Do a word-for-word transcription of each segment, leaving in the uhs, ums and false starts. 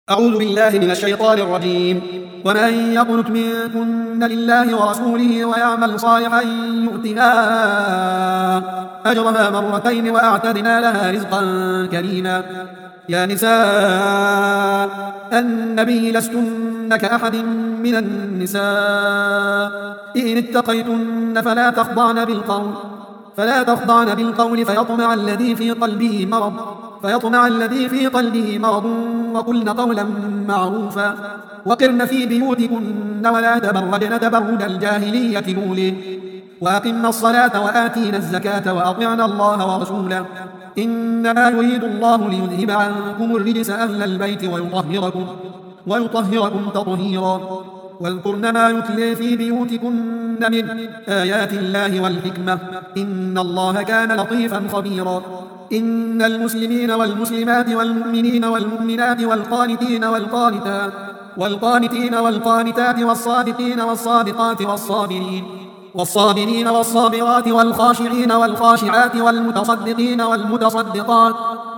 أعوذ بالله من الشيطان الرجيم. ومن يقنت منكن لله ورسوله ويعمل صالحا يؤتها أجرها مرتين وأعتدنا لها رزقا كريما. يا نساء النبي لستن كأحد من النساء إن اتقيتن فلا تخضعن بالقول فلا تخضعن بالقول فيطمع الذي في قلبه مرض فيطمع الذي في قلبه مرض وقلن قولا معروفا وقرن في بيوتكن ولا تبرجن تبرج الجاهلية الأولى وأقمنا الصلاة وآتينا الزكاة وأطعنا الله ورسوله إنما يريد الله ليذهب عنكم الرجس أهل البيت ويطهركم ويطهركم تطهيرا. واذكرن ما يتلى في بيوتكن من آيات الله والحكمة إن الله كان لطيفا خبيرا. إن المسلمين والمسلمات والمؤمنين والمؤمنات والقانتين والقانتات والقانتين والقانتات والصادقين والصادقات والصابرين والصابرين والصابرات والخاشعين والخاشعات والمتصدقين والمتصدقات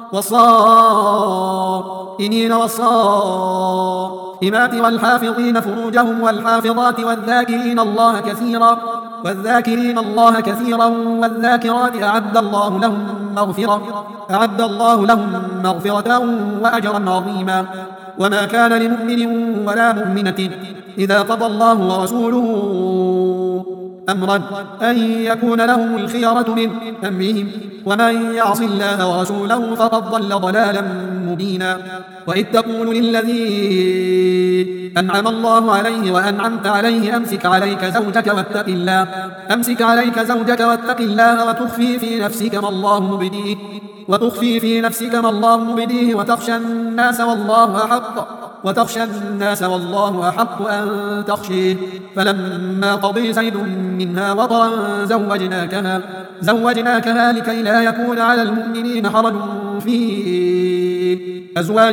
والصائمين والصائمات والحافظين فروجهم والحافظات والذاكرين الله كثيرا والذاكرين الله كثيرا والذاكرات أعد الله لهم مغفرة أعد الله لهم مغفرة وأجرا عظيما. وما كان لمؤمن ولا مؤمنة إذا قضى الله ورسوله أمرا أن يكون لهم الخيرة من أمرهم ومن يعص الله ورسوله فقد ضل ضلالا مبينا. وإذ تقول للذي أنعم الله عليه وأنعمت عليه أمسك عليك زوجك واتق الله أمسك عليك زوجك واتق الله وتخفي في نفسك ما الله مبديه وتخفي في نفسك ما الله مبديه وتخشى الناس والله أحق وتخشى الناس والله أحق أن تخشيه. فلما قضي زيد منها وطرا زوجناكها زوجناكها لكي لا يكون على المؤمنين حرج في أزواج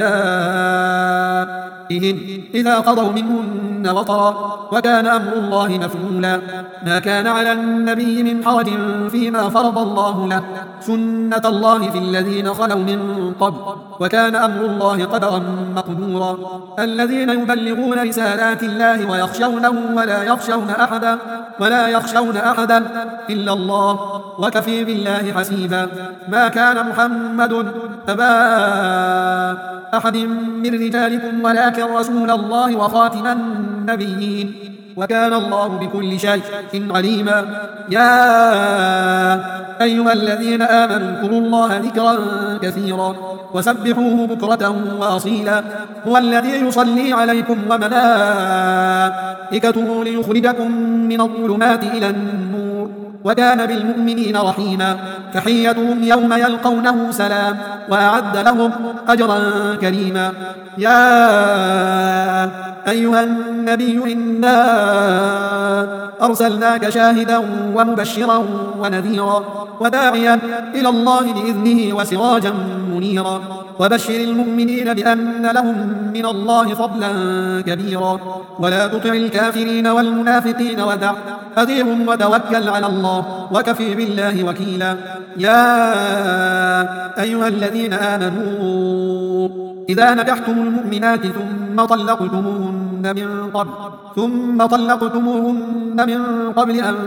أدعيائهم إذا قضوا منهن وطرا وكان أمر الله مفعولا. ما كان على النبي من حرج فيما فرض الله له سنة الله في الذين خلوا من قبل وكان أمر الله قدرا مقدورا. الذين يبلغون رسالات الله ويخشونه ولا يخشون أحدا ولا يخشون أحدا إلا الله وكفي بالله حسيبا. ما كان محمد أبا أحد من رجالكم ولكن رسول الله وخاتم النبيين وكان الله بكل شيء عليما. يا أيها الذين آمنوا اذكروا الله ذكرا كثيرا وسبحوه بكرة وأصيلا. هو الذي يصلي عليكم وملائكته ليخرجكم من الظلمات إلى النور وكان بالمؤمنين رحيما. تحيتهم يوم يلقونه سلام وأعد لهم أجرا كريما. يا أيها النبي إنا أرسلناك شاهدا ومبشرا ونذيرا وداعيا إلى الله بإذنه وسراجا منيرا. وبشر المؤمنين بأن لهم من الله فضلا كبيرا. ولا تطع الكافرين والمنافقين ودع أذيهم وتوكل على الله وكفي بالله وكيلا. يا أيها الذين آمنوا إذا نكحتم المؤمنات ثم طلقتموهن من قبل ثم طلقتموهن من قبل أن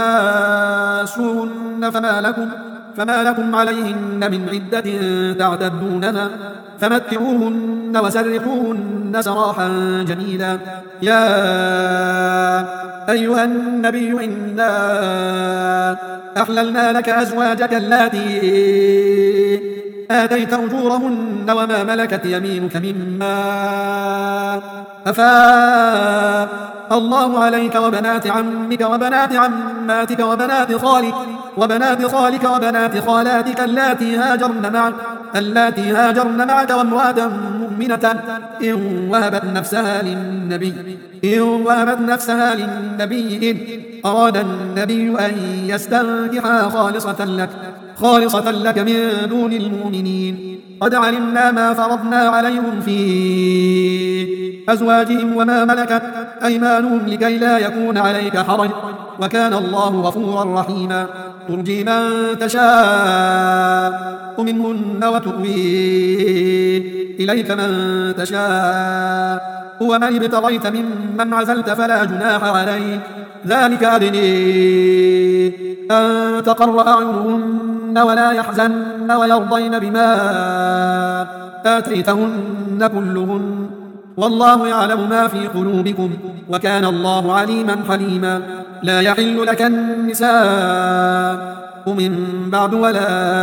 تماسوهن فما لكم فما لكم عليهن من عدة تعتدونها فمتعوهن وسرحوهن سراحا جميلا. يا أيها النبي إنا أحللنا لك أزواجك اللاتي آتيت أجورهن وما ملكت يمينك مما أفاء الله عليك وبنات عمك وبنات عماتك وبنات خالك وبنات خالك وبنات خالاتك اللاتي هاجرن معك اللاتي هاجرن معك وامرأة مؤمنة إن وهبت نفسها للنبي إن وهبت نفسها للنبي إن أراد النبي أن يستنكحها خالصة لك خالصة لك من دون المؤمنين قد علمنا ما فرضنا عليهم في أزواجهم وما ملكت أيمانهم لكي لا يكون عليك حرج وكان الله غفورا رحيما ترجي من تشاء منهن وتؤوي إليك من تشاء ومن ابتغيت ممن عزلت فلا جناح عليك ذلك أدني أن تقر أعينهن ولا يحزن ويرضين بما آتيتهن كلهن والله يعلم ما في قلوبكم وكان الله عليما حليما لا يحل لك النساء من بعد ولا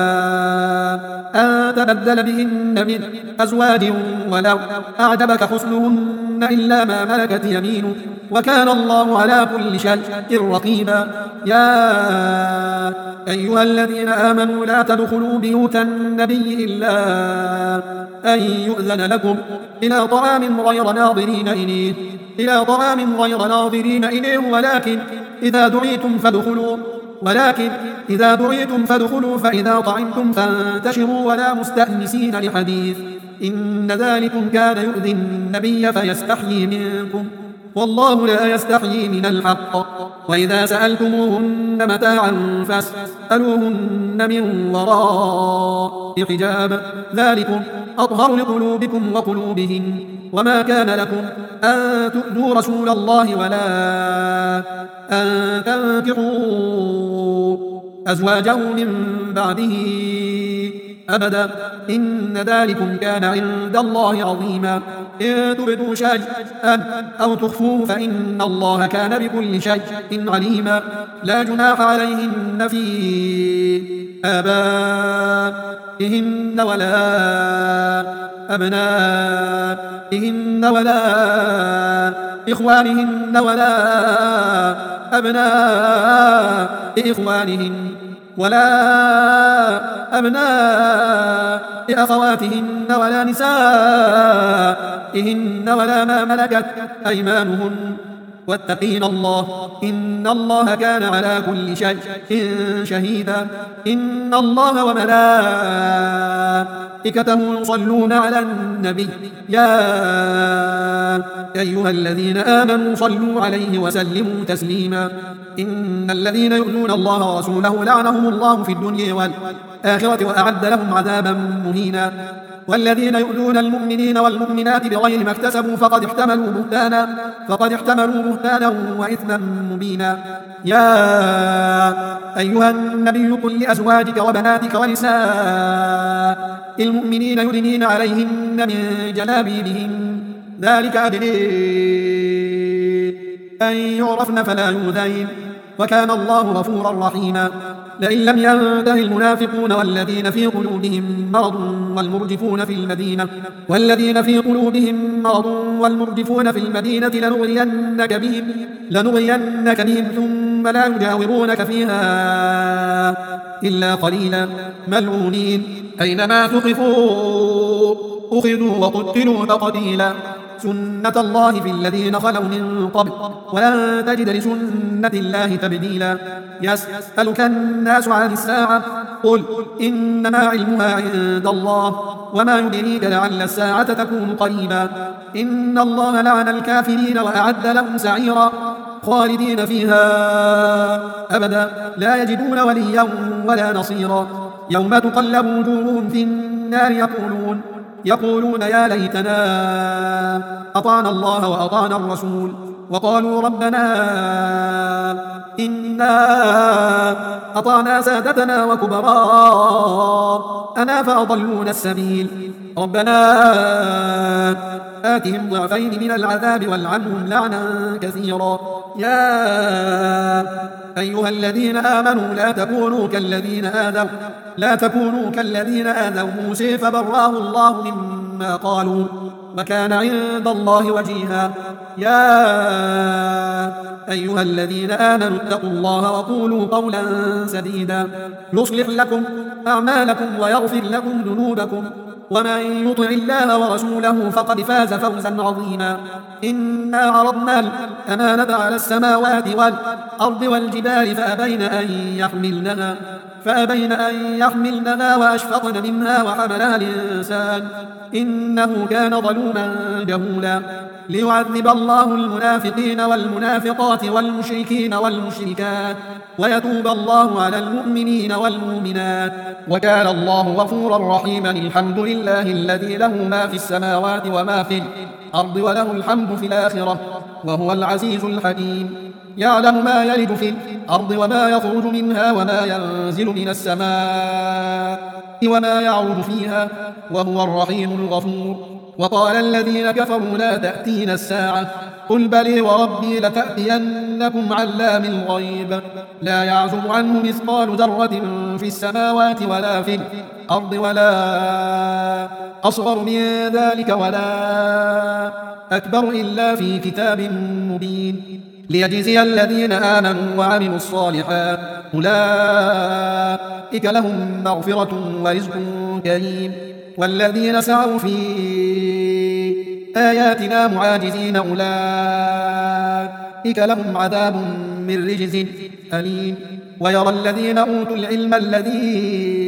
أن تبدل بهن من أزواج ولو أعجبك حسنهن إلا ما ملكت يمينك وكان الله على كل شيء رقيبا يا أيها الذين آمنوا لا تدخلوا بيوت النبي إلا أن يؤذن لكم إلى طعام غير ناظرين إليه إلى طعام غير ناظرين إليه ولكن إذا دعيتم فادخلوا ولكن إذا دعيتم فادخلوا فإذا طعمتم فانتشروا ولا مستأنسين لحديث إن ذلكم كان يؤذي النبي فيستحيي منكم والله لا يستحيي من الحق وإذا سألتموهن متاعا فاسألوهن من وراء حجاب ذلكم أطهر لقلوبكم وقلوبهن وما كان لكم أن تؤذوا رسول الله ولا أن تنكحوا أزواجه من بعده أبدا إن ذلكم كان عند الله عظيما إن تبدوا شيئا أو تخفوه فإن الله كان بكل شيء عليما لا جناح عليهن في آبائهن ولا أبنائهن ولا إخوانهن ولا أبناء إخوانهن ولا أبناء أخواتهن ولا نسائهن ولا ما ملكت أيمانهن واتقين الله إن الله كان على كل شيء شهيدا إن الله وملائكته يصلون على النبي يا أيها الذين آمنوا صلوا عليه وسلموا تسليما إن الذين يؤذون الله ورسوله لعنهم الله في الدنيا والآخرة وأعد لهم عذابا مهينا والذين يؤذون المؤمنين والمؤمنات بغير ما اكتسبوا فقد احتملوا بهتانا فقد احتملوا بهتانا وإثما مبينا يا أيها النبي قل لأزواجك وبناتك ونساء المؤمنين يدنين عليهن من جلابيبهن ذلك أدني أن يعرفن فلا يؤذين وكان الله غفورا رحيما لئن لم ينته المنافقون والذين في قلوبهم مرض والمرجفون في المدينة والذين في قلوبهم مرض والمرجفون في المدينة لنغرينك بهم لنغرينك بهم ثم لا يجاورونك فيها إلا قليلا ملعونين أينما ثقفوا أخذوا وقتلوا تقتيلا سنة الله في الذين خلوا من قبل ولن تجد لسنة الله تبديلا يسألك الناس عن الساعة قل إنما علمها عند الله وما يدريك لعل الساعة تكون قريبا إن الله لعن الكافرين وأعد لهم سعيرا خالدين فيها أبدا لا يجدون وليا ولا نصيرا يوم تقلب وجوههم في النار يقولون يقولون يا ليتنا أطعنا الله وأطعنا الرسول وقالوا ربنا إنا أطعنا سادتنا وكبراءنا فأضلونا السبيل ربنا آتهم ضعفين من العذاب والعنهم لعنا كثيرا يا أيها الذين آمنوا لا تكونوا كالذين آذوا لا تكونوا كالذين آذوا موسى فبرأه الله مما قالوا وكان عند الله وجيها يا أيها الذين آمنوا اتقوا الله وقولوا قولا سديدا يصلح لكم أعمالكم ويغفر لكم ذنوبكم ومن يطع الله ورسوله فقد فاز فوزا عظيما. إنا عرضنا الأمانة على السماوات والأرض والجبال فأبين أن يحملنها فأبين أن يحملنها وأشفقن منها وحملها الإنسان إنه كان ظلوما جهولا. ليعذب الله المنافقين والمنافقات والمشركين والمشركات ويتوب الله على المؤمنين والمؤمنات وكان الله غفورا رحيما. الحمد لله الذي له ما في السماوات وما في الأرض وله الحمد في الآخرة وهو العزيز الحكيم. يعلم ما يلج في الأرض وما يخرج منها وما ينزل من السماء وما يعرج فيها وهو الرحيم الغفور. وقال الذين كفروا لا تأتينا الساعة قل بلي وربي لتأتينكم علام الغيب لا يعزب عنه مثقال ذرة في السماوات ولا في الأرض ولا أصغر من ذلك ولا أكبر إلا في كتاب مبين ليجزي الذين آمنوا وعملوا الصالحات أولئك لهم مغفرة ورزق كريم. والذين سعوا في آياتنا معاجزين أولئك لهم عذاب من رجز أليم. ويرى الذين أوتوا العلم الذي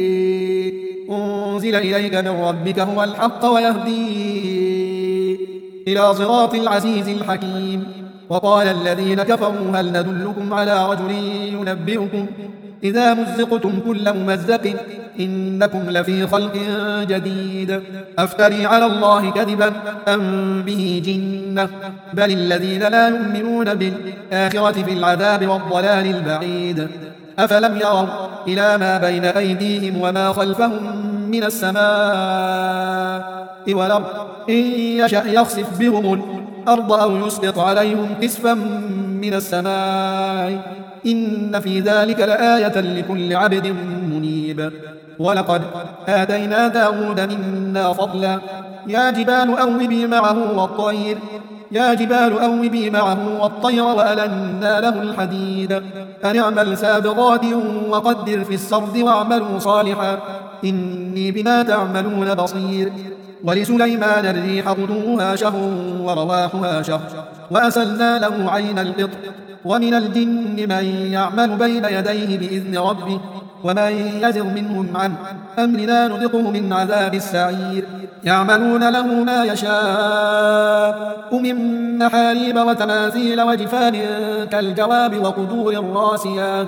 أنزل إليك من ربك هو الحق ويهدي إلى صراط العزيز الحكيم. وقال الذين كفروا هل ندلكم على رجل ينبئكم إذا مزقتم كل ممزق إنكم لفي خلق جديد أفتري على الله كذبا أم به جنة بل الذين لا يؤمنون بالآخرة في العذاب والضلال البعيد. أفلم يروا إلى ما بين أيديهم وما خلفهم من السماء والأرض إن يشأ يخسف بهم الأرض أو يسقط عليهم كسفا من السماء إن في ذلك لآية لكل عبد منيب. ولقد آتينا داود منا فضلا يا جبال أوبي معه والطير يا جبال أوبي معه والطير وألنا له الحديد أن اعمل سابغات وقدر في السرد واعملوا صالحا إني بما تعملون بصير. ولسليمان الريح غدوها شهر ورواحها شهر وأسلنا له عين القطر ومن الجن من يعمل بين يديه بإذن ربه ومن يزغ منهم عن أمرنا نذقه من عذاب السعير. يعملون له ما يشاء من محاريب وتماثيل وجفان كالجواب وقدور الراسيات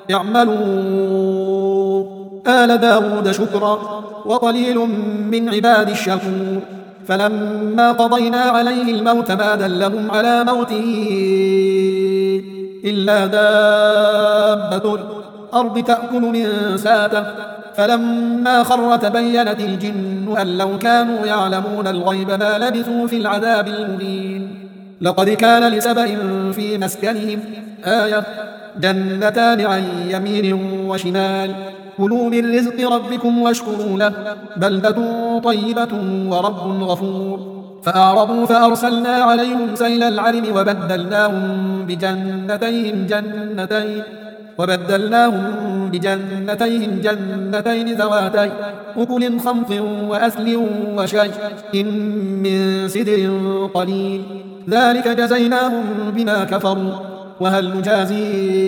يعملون آل داود شكرا وقليل من عباد الشكور. فلما قضينا عليه الموت ما دلهم على موته إلا دابة الأرض تأكل من ساته فلما خر تبينت الجن أن لو كانوا يعلمون الغيب ما لبثوا في العذاب المهين. لقد كان لسبأ في مسكنهم آية جنتان عن يمين وشمال كلوا من رزق ربكم واشكروا له بلدة طيبة ورب غفور. فأعرضوا فأرسلنا عليهم سيل العرم وبدلناهم بجنتيهم جنتين وبدلناهم بجنتيهم جنتين ذواتي أكل خمط وأثل وشيء من سدر قليل ذلك جزيناهم بما كفروا وهل نجازي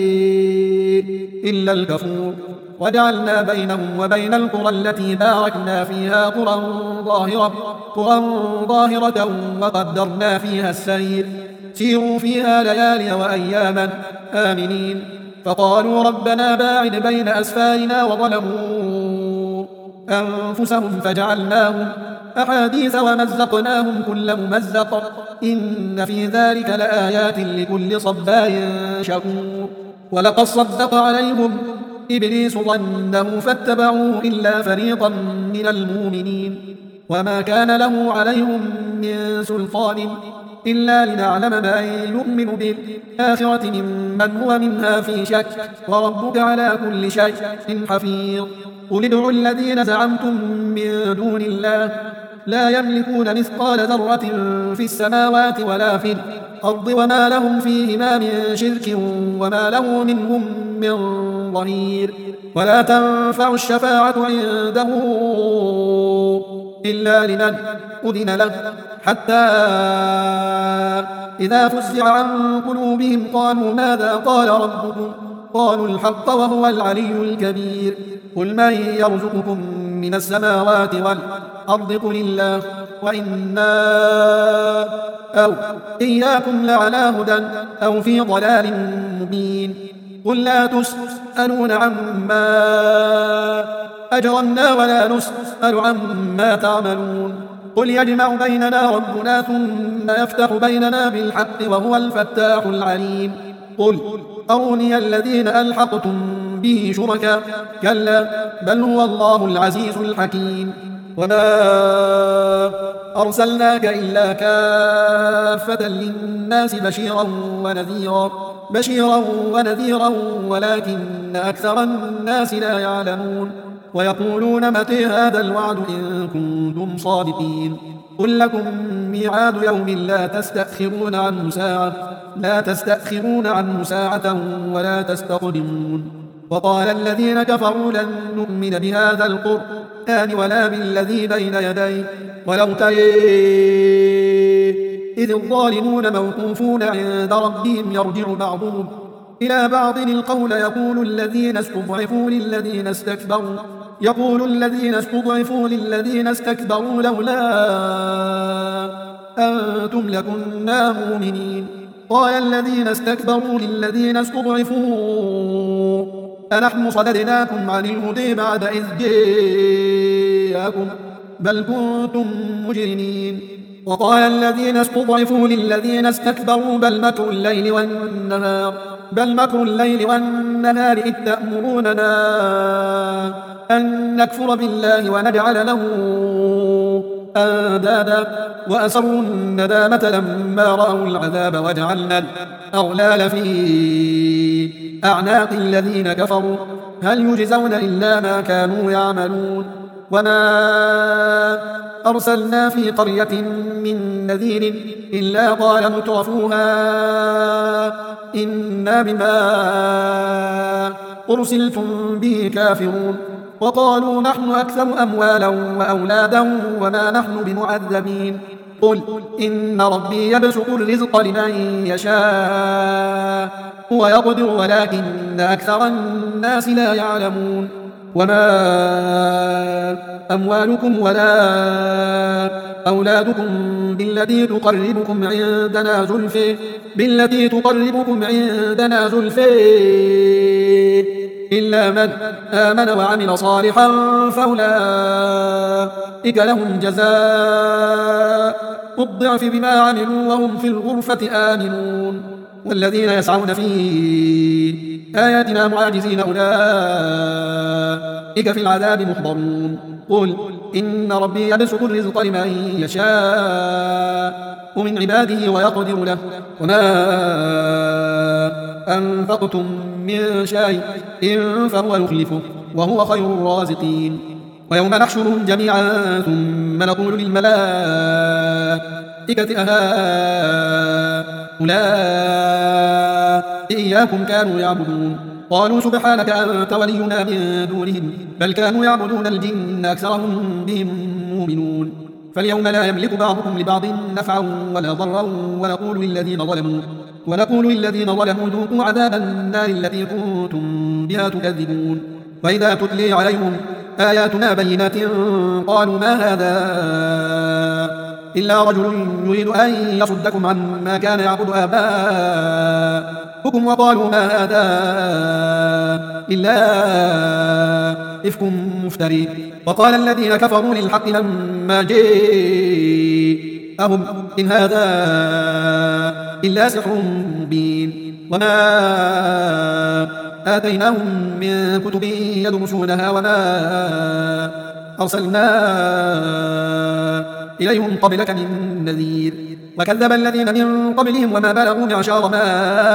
إلا الكفور. وجعلنا بينهم وبين القرى التي باركنا فيها قرى ظاهرة, قرى ظاهرة وقدرنا فيها السير سيروا فيها ليالي وأياما آمنين. فقالوا ربنا باعد بين أسفارنا وظلموا أنفسهم فجعلناهم أحاديث ومزقناهم كل ممزق إن في ذلك لآيات لكل صبار شكور. ولقد صدق عليهم إبليس ظنه فاتبعوه إلا فريقا من المؤمنين وما كان له عليهم من سلطان إلا لنعلم من يؤمن بالآخرة ممن هو منها في شك وربك على كل شيء حفيظ. قل ادعوا الذين زعمتم من دون الله لا يملكون مثقال ذرة في السماوات ولا في الأرض وما لهم فيهما من شرك وما له منهم من ظهير. ولا تنفع الشفاعة عنده إلا لمن أذن له حتى إذا فزع عن قلوبهم قالوا ماذا قال ربكم قالوا الحق وهو العلي الكبير قل من يرزقكم من السماوات والأرض قل الله وإنا أو إياكم لعلى هدى أو في ضلال مبين قل لا تسألون عما أجرمنا ولا نسأل عما تعملون قل يجمع بيننا ربنا ثم يفتح بيننا بالحق وهو الفتاح العليم قل أروني الذين ألحقتم به شركاء كلا بل هو الله العزيز الحكيم وما أرسلناك إلا كافة للناس بشيرا ونذيرا بشيرا ونذيرا ولكن أكثر الناس لا يعلمون ويقولون متى هذا الوعد إن كنتم صادقين قل لكم ميعاد يوم لا تستأخرون عنه ساعة لا تستأخرون عنه ساعة ولا تستقدمون وقال الذين كفروا لن نؤمن بهذا القرآن ولا بالذي بين يديه ولو ترى إذ الظالمون موقوفون عند ربهم يرجع بعضهم إلى بعض القول يقول الذين استضعفوا للذين استكبروا يقول الذين استضعفوا للذين استكبروا لولا أنتم لكنا مؤمنين قال الذين استكبروا للذين استضعفوا أنحن صددناكم عن الهدى بعد إذ جاءكم بل كنتم مجرمين وقال الذين استضعفوا للذين استكبروا بل مكر الليل والنهار بل مكر الليل والنهار إذ تأمروننا أن نكفر بالله ونجعل له أندادا وأسروا الندامة لما رأوا العذاب وجعلنا الأغلال في أعناق الذين كفروا هل يجزون إلا ما كانوا يعملون وما أرسلنا في قرية من نذير إلا قال مترفوها إنا بما أرسلتم به كافرون وقالوا نحن أكثر أموالا وأولادا وما نحن بمعذبين قل إن ربي يبسط الرزق لمن يشاء ويقدر ولكن أكثر الناس لا يعلمون وما أموالكم ولا أولادكم بالتي تقربكم عندنا زلفى بالتي تقربكم عندنا زلفى إلا من آمن وعمل صالحا فأولئك لهم جزاء الضعف بما عملوا وهم في الغرفة آمنون والذين يسعون في آياتنا معاجزين أولئك في العذاب محضرون قل إن ربي يبسط الرزق لمن يشاء من عباده ويقدر له وما أنفقتم من شيء فهو يخلفه وهو خير الرازقين ويوم نحشرهم جميعا ثم نقول للملائكة أهؤلاء إياكم كانوا يعبدون قالوا سبحانك أنت ولينا من دونهم بل كانوا يعبدون الجن أكثرهم بهم مؤمنون فاليوم لا يملك بعضكم لبعض نفعا ولا ضرا ونقول للذين ظلموا ونقول للذين ظلموا ذوقوا عذاب النار التي كنتم بها تكذبون وإذا تتلي عليهم آياتنا بينات قالوا ما هذا إلا رجل يريد أن يصدكم عما كان يعبد آباؤكم وقالوا ما هذا إلا إفك مفتري وقال الذين كفروا للحق لما جاءهم إن هذا إلا سحر مبين وما آتيناهم من كتب يدرسونها وما أرسلنا إليهم قبلك من نذير وكذب الذين من قبلهم وما بلغوا معشار ما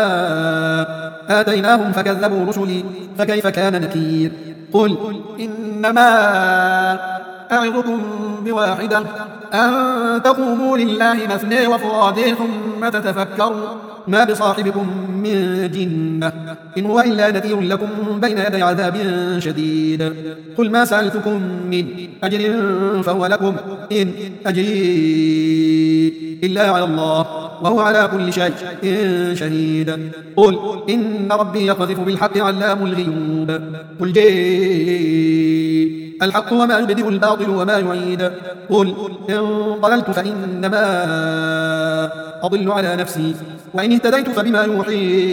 آتيناهم فكذبوا رسلي فكيف كان نكير قل إنما أعظكم بواحدة أن تقوموا لله مثني وفرادي ثم تتفكروا ما بصاحبكم من جنة إن هو إلا نذير لكم بين يدي عذاب شديد. قل ما سألتكم من أجر فهو لكم إن أجري إلا على الله وهو على كل شيء شهيد. قل إن ربي يقذف بالحق علام الغيوب. قل جاء الحق وما يبدئ الباطل وما يعيد. قل إن ضللت فإنما أضل على نفسي وإن اهتديت فبما يوحي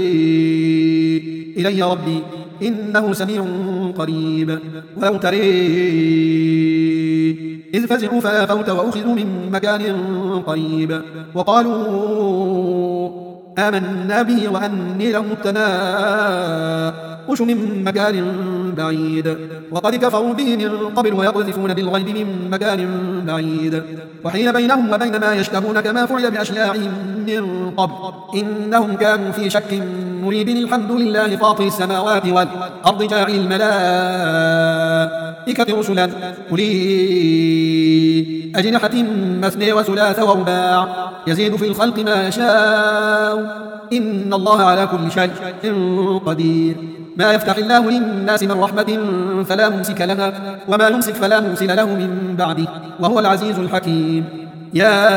إلي ربي إنه سميع قريب. ولو ترى إذ فزعوا فلا فوت وأخذوا من مكان قريب وقالوا آمنا به وأني لهم التناؤش من مكان بعيد وقد كفروا به من قبل ويقذفون بالغيب من مكان بعيد وحيل بينهم وبين ما يشتهون كما فعل بأشياعهم من قبل إنهم كانوا في شك مريب. الحمد لله فاطر السماوات والأرض جاعل الملائكة رسلا أولي أجنحة مثنى وثلاث ورباع يزيد في الخلق ما يشاء إن الله على كل شيء قدير. ما يفتح الله للناس من رحمة فلا ممسك لها وما يمسك فلا مرسل له من بعده وهو العزيز الحكيم. يا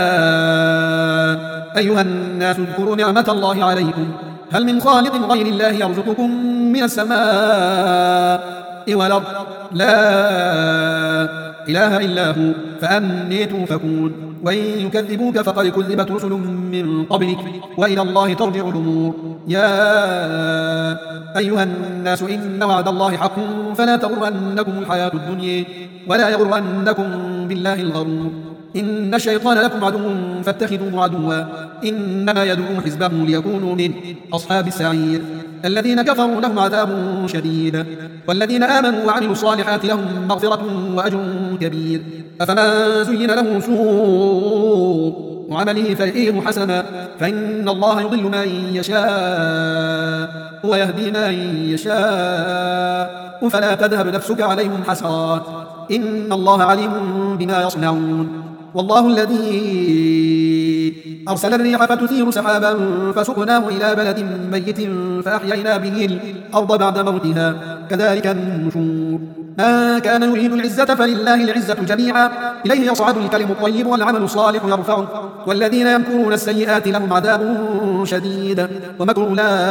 أيها الناس اذكروا نعمة الله عليكم هل من خالق غير الله يرزقكم من السماء والأرض لا إله إلا هو فأني توفكون. وإن يكذبوك فقد كذبت رسل من قبلك وإلى الله ترجع الأمور. يا أيها الناس إن وعد الله حق فلا تغرنكم الحياة الدنيا ولا يغرنكم بالله الغرور. إن الشيطان لكم عدو فاتخذوه عدوا إنما يدعو حزبه ليكونوا من أصحاب السعير. الذين كفروا لهم عذاب شديد والذين آمنوا وعملوا الصالحات لهم مغفرة وأجر كبير. أفمن زين له سوء وعمله فرئيه حسنا فإن الله يضل من يشاء ويهدي من يشاء فلا تذهب نفسك عليهم حسرات إن الله عليم بما يصنعون. والله الذي أرسل الريح فتثير سحابا فسقناه إلى بلد ميت فأحيينا به الأرض بعد موتها كذلك النشور. من كان يريد العزة فلله العزة جميعا إليه يصعد الكلم الطيب والعمل الصالح يرفعه والذين يمكرون السيئات لهم عذاب شديد ومكر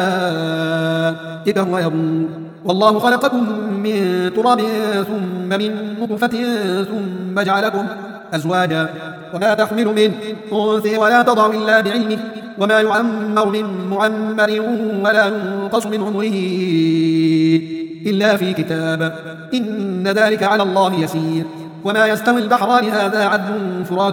أولئك هو يبور. والله خلقكم من تراب ثم من نطفة ثم جعلكم أزواجا وما تحمل من أنثى ولا تضع إلا بعلمه وما يعمر من معمر ولا ينقص من عمره إلا في كتاب إن ذلك على الله يسير. وما يستوي البحران هذا عذب فرات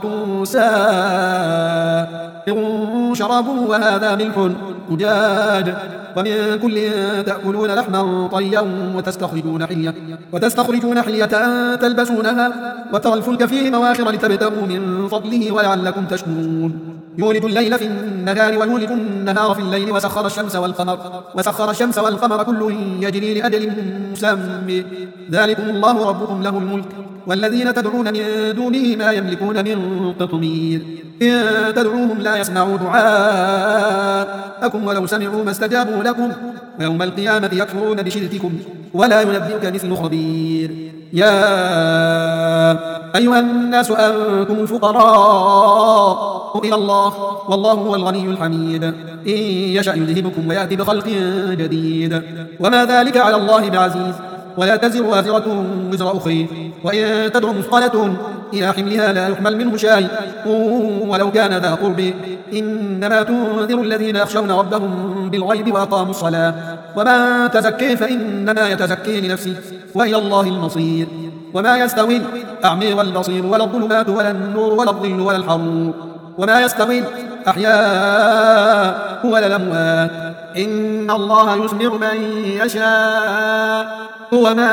سائغ شرابه وهذا ملح أجاج ومن كل تأكلون لحما طريا وتستخرجون حلية وتستخرجون حلية تلبسونها وترى الفلك فيه مواخر لتبتغوا من فضله ولعلكم تشكرون. يولد الليل في النهار ويولد النهار في الليل وسخر الشمس والقمر وسخر الشمس والقمر كل يجري لأجل مسمى ذلكم الله ربكم له الملك والذين تدعون من دونه ما يملكون من قطمير. إن تدعوهم لا يسمعوا دعاءكم ولو سمعوا ما استجابوا لكم ويوم القيامة يكفرون بشرككم ولا ينبئك مثل خبير. يا أيها الناس أنتم الفقراء إلى الله والله هو الغني الحميد. إن يشأ يذهبكم ويأتي بخلق جديد وما ذلك على الله بعزيز. ولا تزر وازرة وزر أخرى وإن تدع مثقلة إلى حملها لا يحمل منه شيء ولو كان ذا قرب إنما تنذر الذين يخشون ربهم بالغيب وأقاموا الصلاة ومن تزكي فإنما يتزكي لنفسه وإلى الله المصير. وما يستوي الأعمى والبصير ولا الظلمات ولا النور ولا الظل ولا الحرور وما يستوي الأحياء ولا الأموات إن الله يسمع من يشاء وما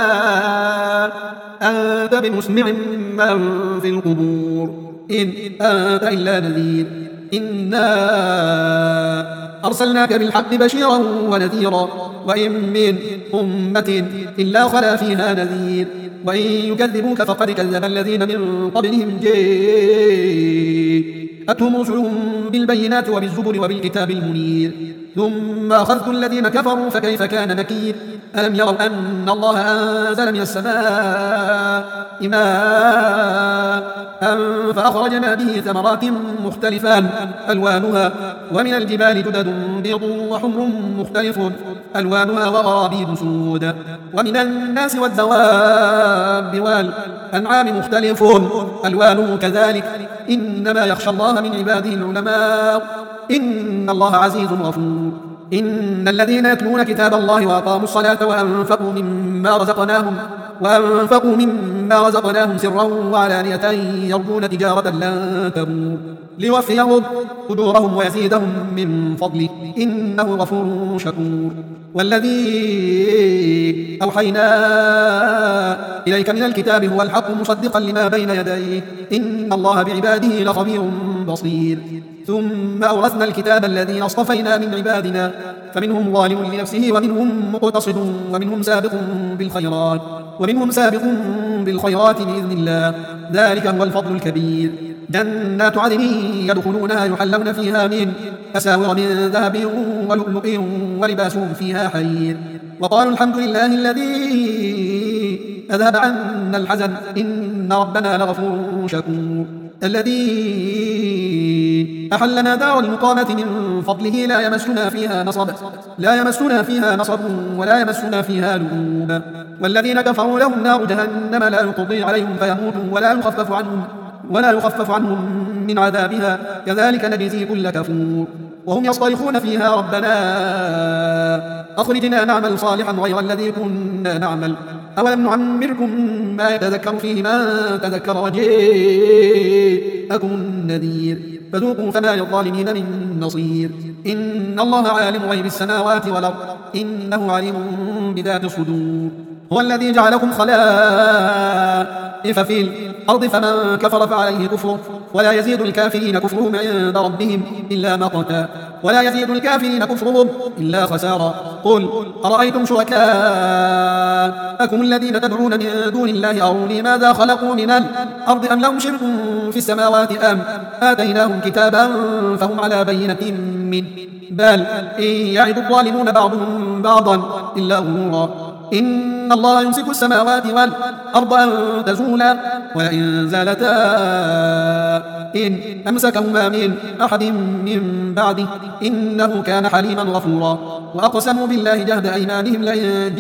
أنت بمسمع من في القبور إن أنت إلا نذير. إنا أرسلناك بالحق بشيرا ونذيرا وإن من أمة إلا خلا فيها نذير وإن يكذبوك فقد كذب الذين من قبلهم أتهم رسلهم بالبينات وبالزبر وبالكتاب المنير ثم أخذت الذين كفروا فكيف كان نكير ألم يروا أن الله أنزل من السماء ماء فأخرجنا به ثمرات مختلفان ألوانها ومن الجبال جدد بيض وحمر مختلف ألوانها وغرابيب سود ومن الناس والدواب والأنعام مختلف ألوانه كذلك إنما يخشى الله من عباده العلماء إن الله عزيز غفور إن الذين يتلون كتاب الله وأقاموا الصلاة وأنفقوا مما رزقناهم وأنفقوا مما رزقناهم سرا وعلانية يرجون تجارة لن تبور ليوفيهم أجورهم ويزيدهم من فضله إنه غفور شكور والذي أوحينا إليك من الكتاب هو الحق مصدقا لما بين يديه إن الله بعباده لخبير بصير ثم أورثنا الكتاب الذين اصطفينا من عبادنا فمنهم ظالم لنفسه ومنهم مقتصد ومنهم سابق بالخيرات ومنهم سابق بالخيرات بإذن الله ذلك هو الفضل الكبير جنات عدن يدخلونها يحلون فيها من أساور من ذهب ولؤلؤ ولباسهم فيها حرير وقالوا الحمد لله الذي أذهب عنا الحزن إن ربنا لغفور شكور الذي أحلنا دار المقامة من فضله لا يمسنا فيها نصب لا يمسنا فيها نصب ولا يمسنا فيها لغوب والذين كفروا لهم نار جهنم لا يقضي عليهم فيموتوا ولا يخفف عنهم ولا يخفف عنهم من عذابها كذلك نجزي كل كفور وهم يصطرخون فيها ربنا أخرجنا نعمل صالحا غير الذي كنا نعمل أولم نعمركم ما يتذكر فيه من تذكر وجاءكم النذير فذوقوا فما للظالمين من نصير إن الله عالم غيب السماوات والأرض إنه عليم بذات الصدور هو الذي جعلكم خلائف في الأرض فمن كفر فعليه كفره ولا يزيد الكافرين كفرهم عند ربهم إلا مقتا ولا يزيد الكافرين كفرهم إلا خسارا قل أرأيتم شركاءكم الذين تدعون من دون الله أروني ماذا خلقوا من الأرض أم لهم شرك في السماوات أم آتيناهم كتابا فهم على بينة منه بل إن يعد الظالمون بعضهم بعضا إلا غرورا إن الله يمسك السماوات والأرض أن تزولا ولئن زالتا إن أمسكهما من أحد من بعده إنه كان حليما غفورا وأقسموا بالله جهد أيمانهم لئن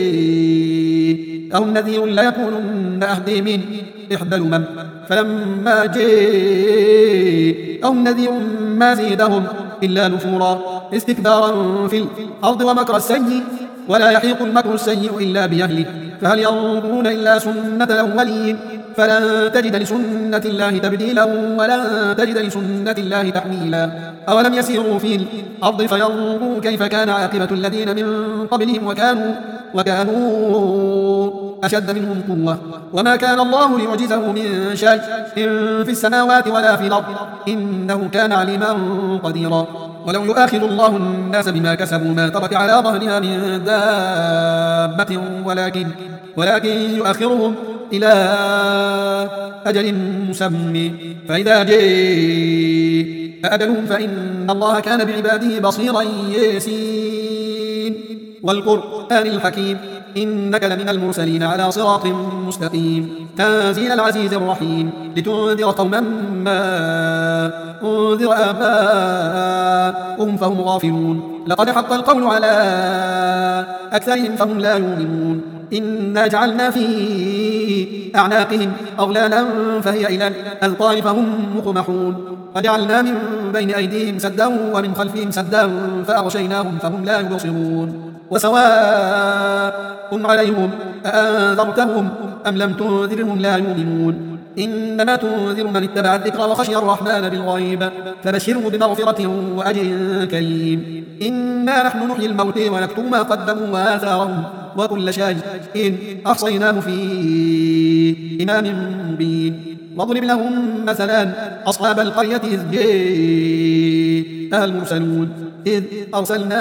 جاءهم نذير ليكونن أهدي من إحدى الأمم فلما جاءهم نذير ما زيدهم إلا نفورا استكبارا في الأرض ومكر السيء ولا يحيق المكر السيء إلا بأهله فهل ينظرون إلا سنة الأولين فلن تجد لسنة الله تبديلا ولن تجد لسنة الله تحويلا أولم يسيروا في الأرض فينظروا كيف كان عاقبة الذين من قبلهم وكانوا وكانوا أشد منهم قوة وما كان الله ليعجزه من شيء في السماوات ولا في الأرض إنه كان عليما قديرا ولو يؤاخذ الله الناس بما كسبوا ما ترك على ظهرها من دابة ولكن ولكن يؤخرهم إلى أجل مسمى فإذا جاء أجلهم فإن الله كان بعباده بصيرا ياسين والقرآن الحكيم إنك لمن المرسلين على صراط مستقيم تنزيل العزيز الرحيم لتنذر قوما ما أنذر آباؤهم فهم غافلون لقد حق القول على أكثرهم فهم لا يؤمنون إنا جعلنا في أعناقهم أغلالا فهي إلى الأذقان فهم مقمحون وجعلنا من بين أيديهم سدا ومن خلفهم سدا فأغشيناهم فهم لا يبصرون وسواء عليهم أأنذرتهم أم لم تنذرهم لا يؤمنون إنما تنذر من اتبع الذكر وخشي الرحمن بالغيب فبشره بمغفرة وأجر كريم إنا نحن نحيي الموتى ونكتب ما قدموا وآثارهم وكل شيء إن أحصيناه في إمام مبين واضرب لهم مثلا أصحاب القرية إذ جاء المرسلون إذ أرسلنا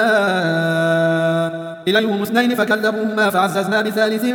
إليهم اثنين فكذبوهما فعززنا بثالث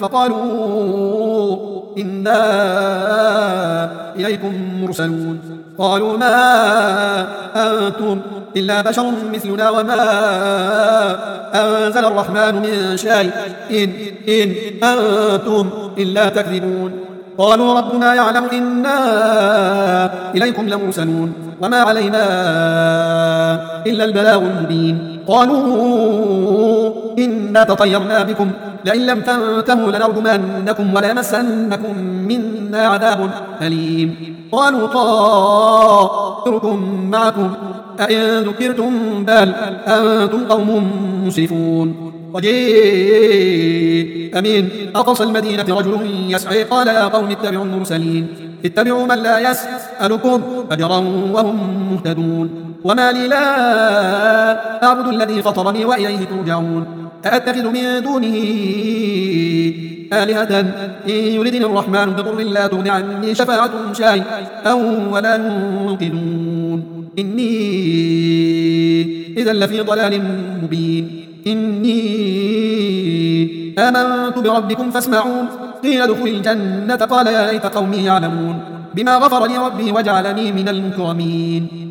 فقالوا إنا إليكم مرسلون قالوا ما أنتم إلا بشر مثلنا وما أنزل الرحمن من شيء إن, إن أنتم إلا تكذبون قالوا ربنا يعلم إنا إليكم لمرسلون وما علينا إلا البلاغ المبين قالوا إنا تطيرنا بكم لئن لم تنتهوا لنرجمنكم وليمسنكم منا عذاب أليم قالوا طائركم معكم أئن ذكرتم بل أنتم قوم مسرفون وجيء من أقصى المدينة رجل يسعى قال يا قوم اتبعوا المرسلين اتبعوا من لا يسألكم أجرا وهم مهتدون وما لي لا أعبد الذي فطرني وإليه ترجعون أأتخذ من دونه آلهة إن يردني الرحمن بضر لا تغن عني شفاعتهم شيئا ولا ينقذون إني إذا لفي ضلال مبين إني آمنت بربكم فاسمعون قيل ادخل الجنة قال يا ليت قومي يعلمون بما غفر لي ربي وجعلني من المكرمين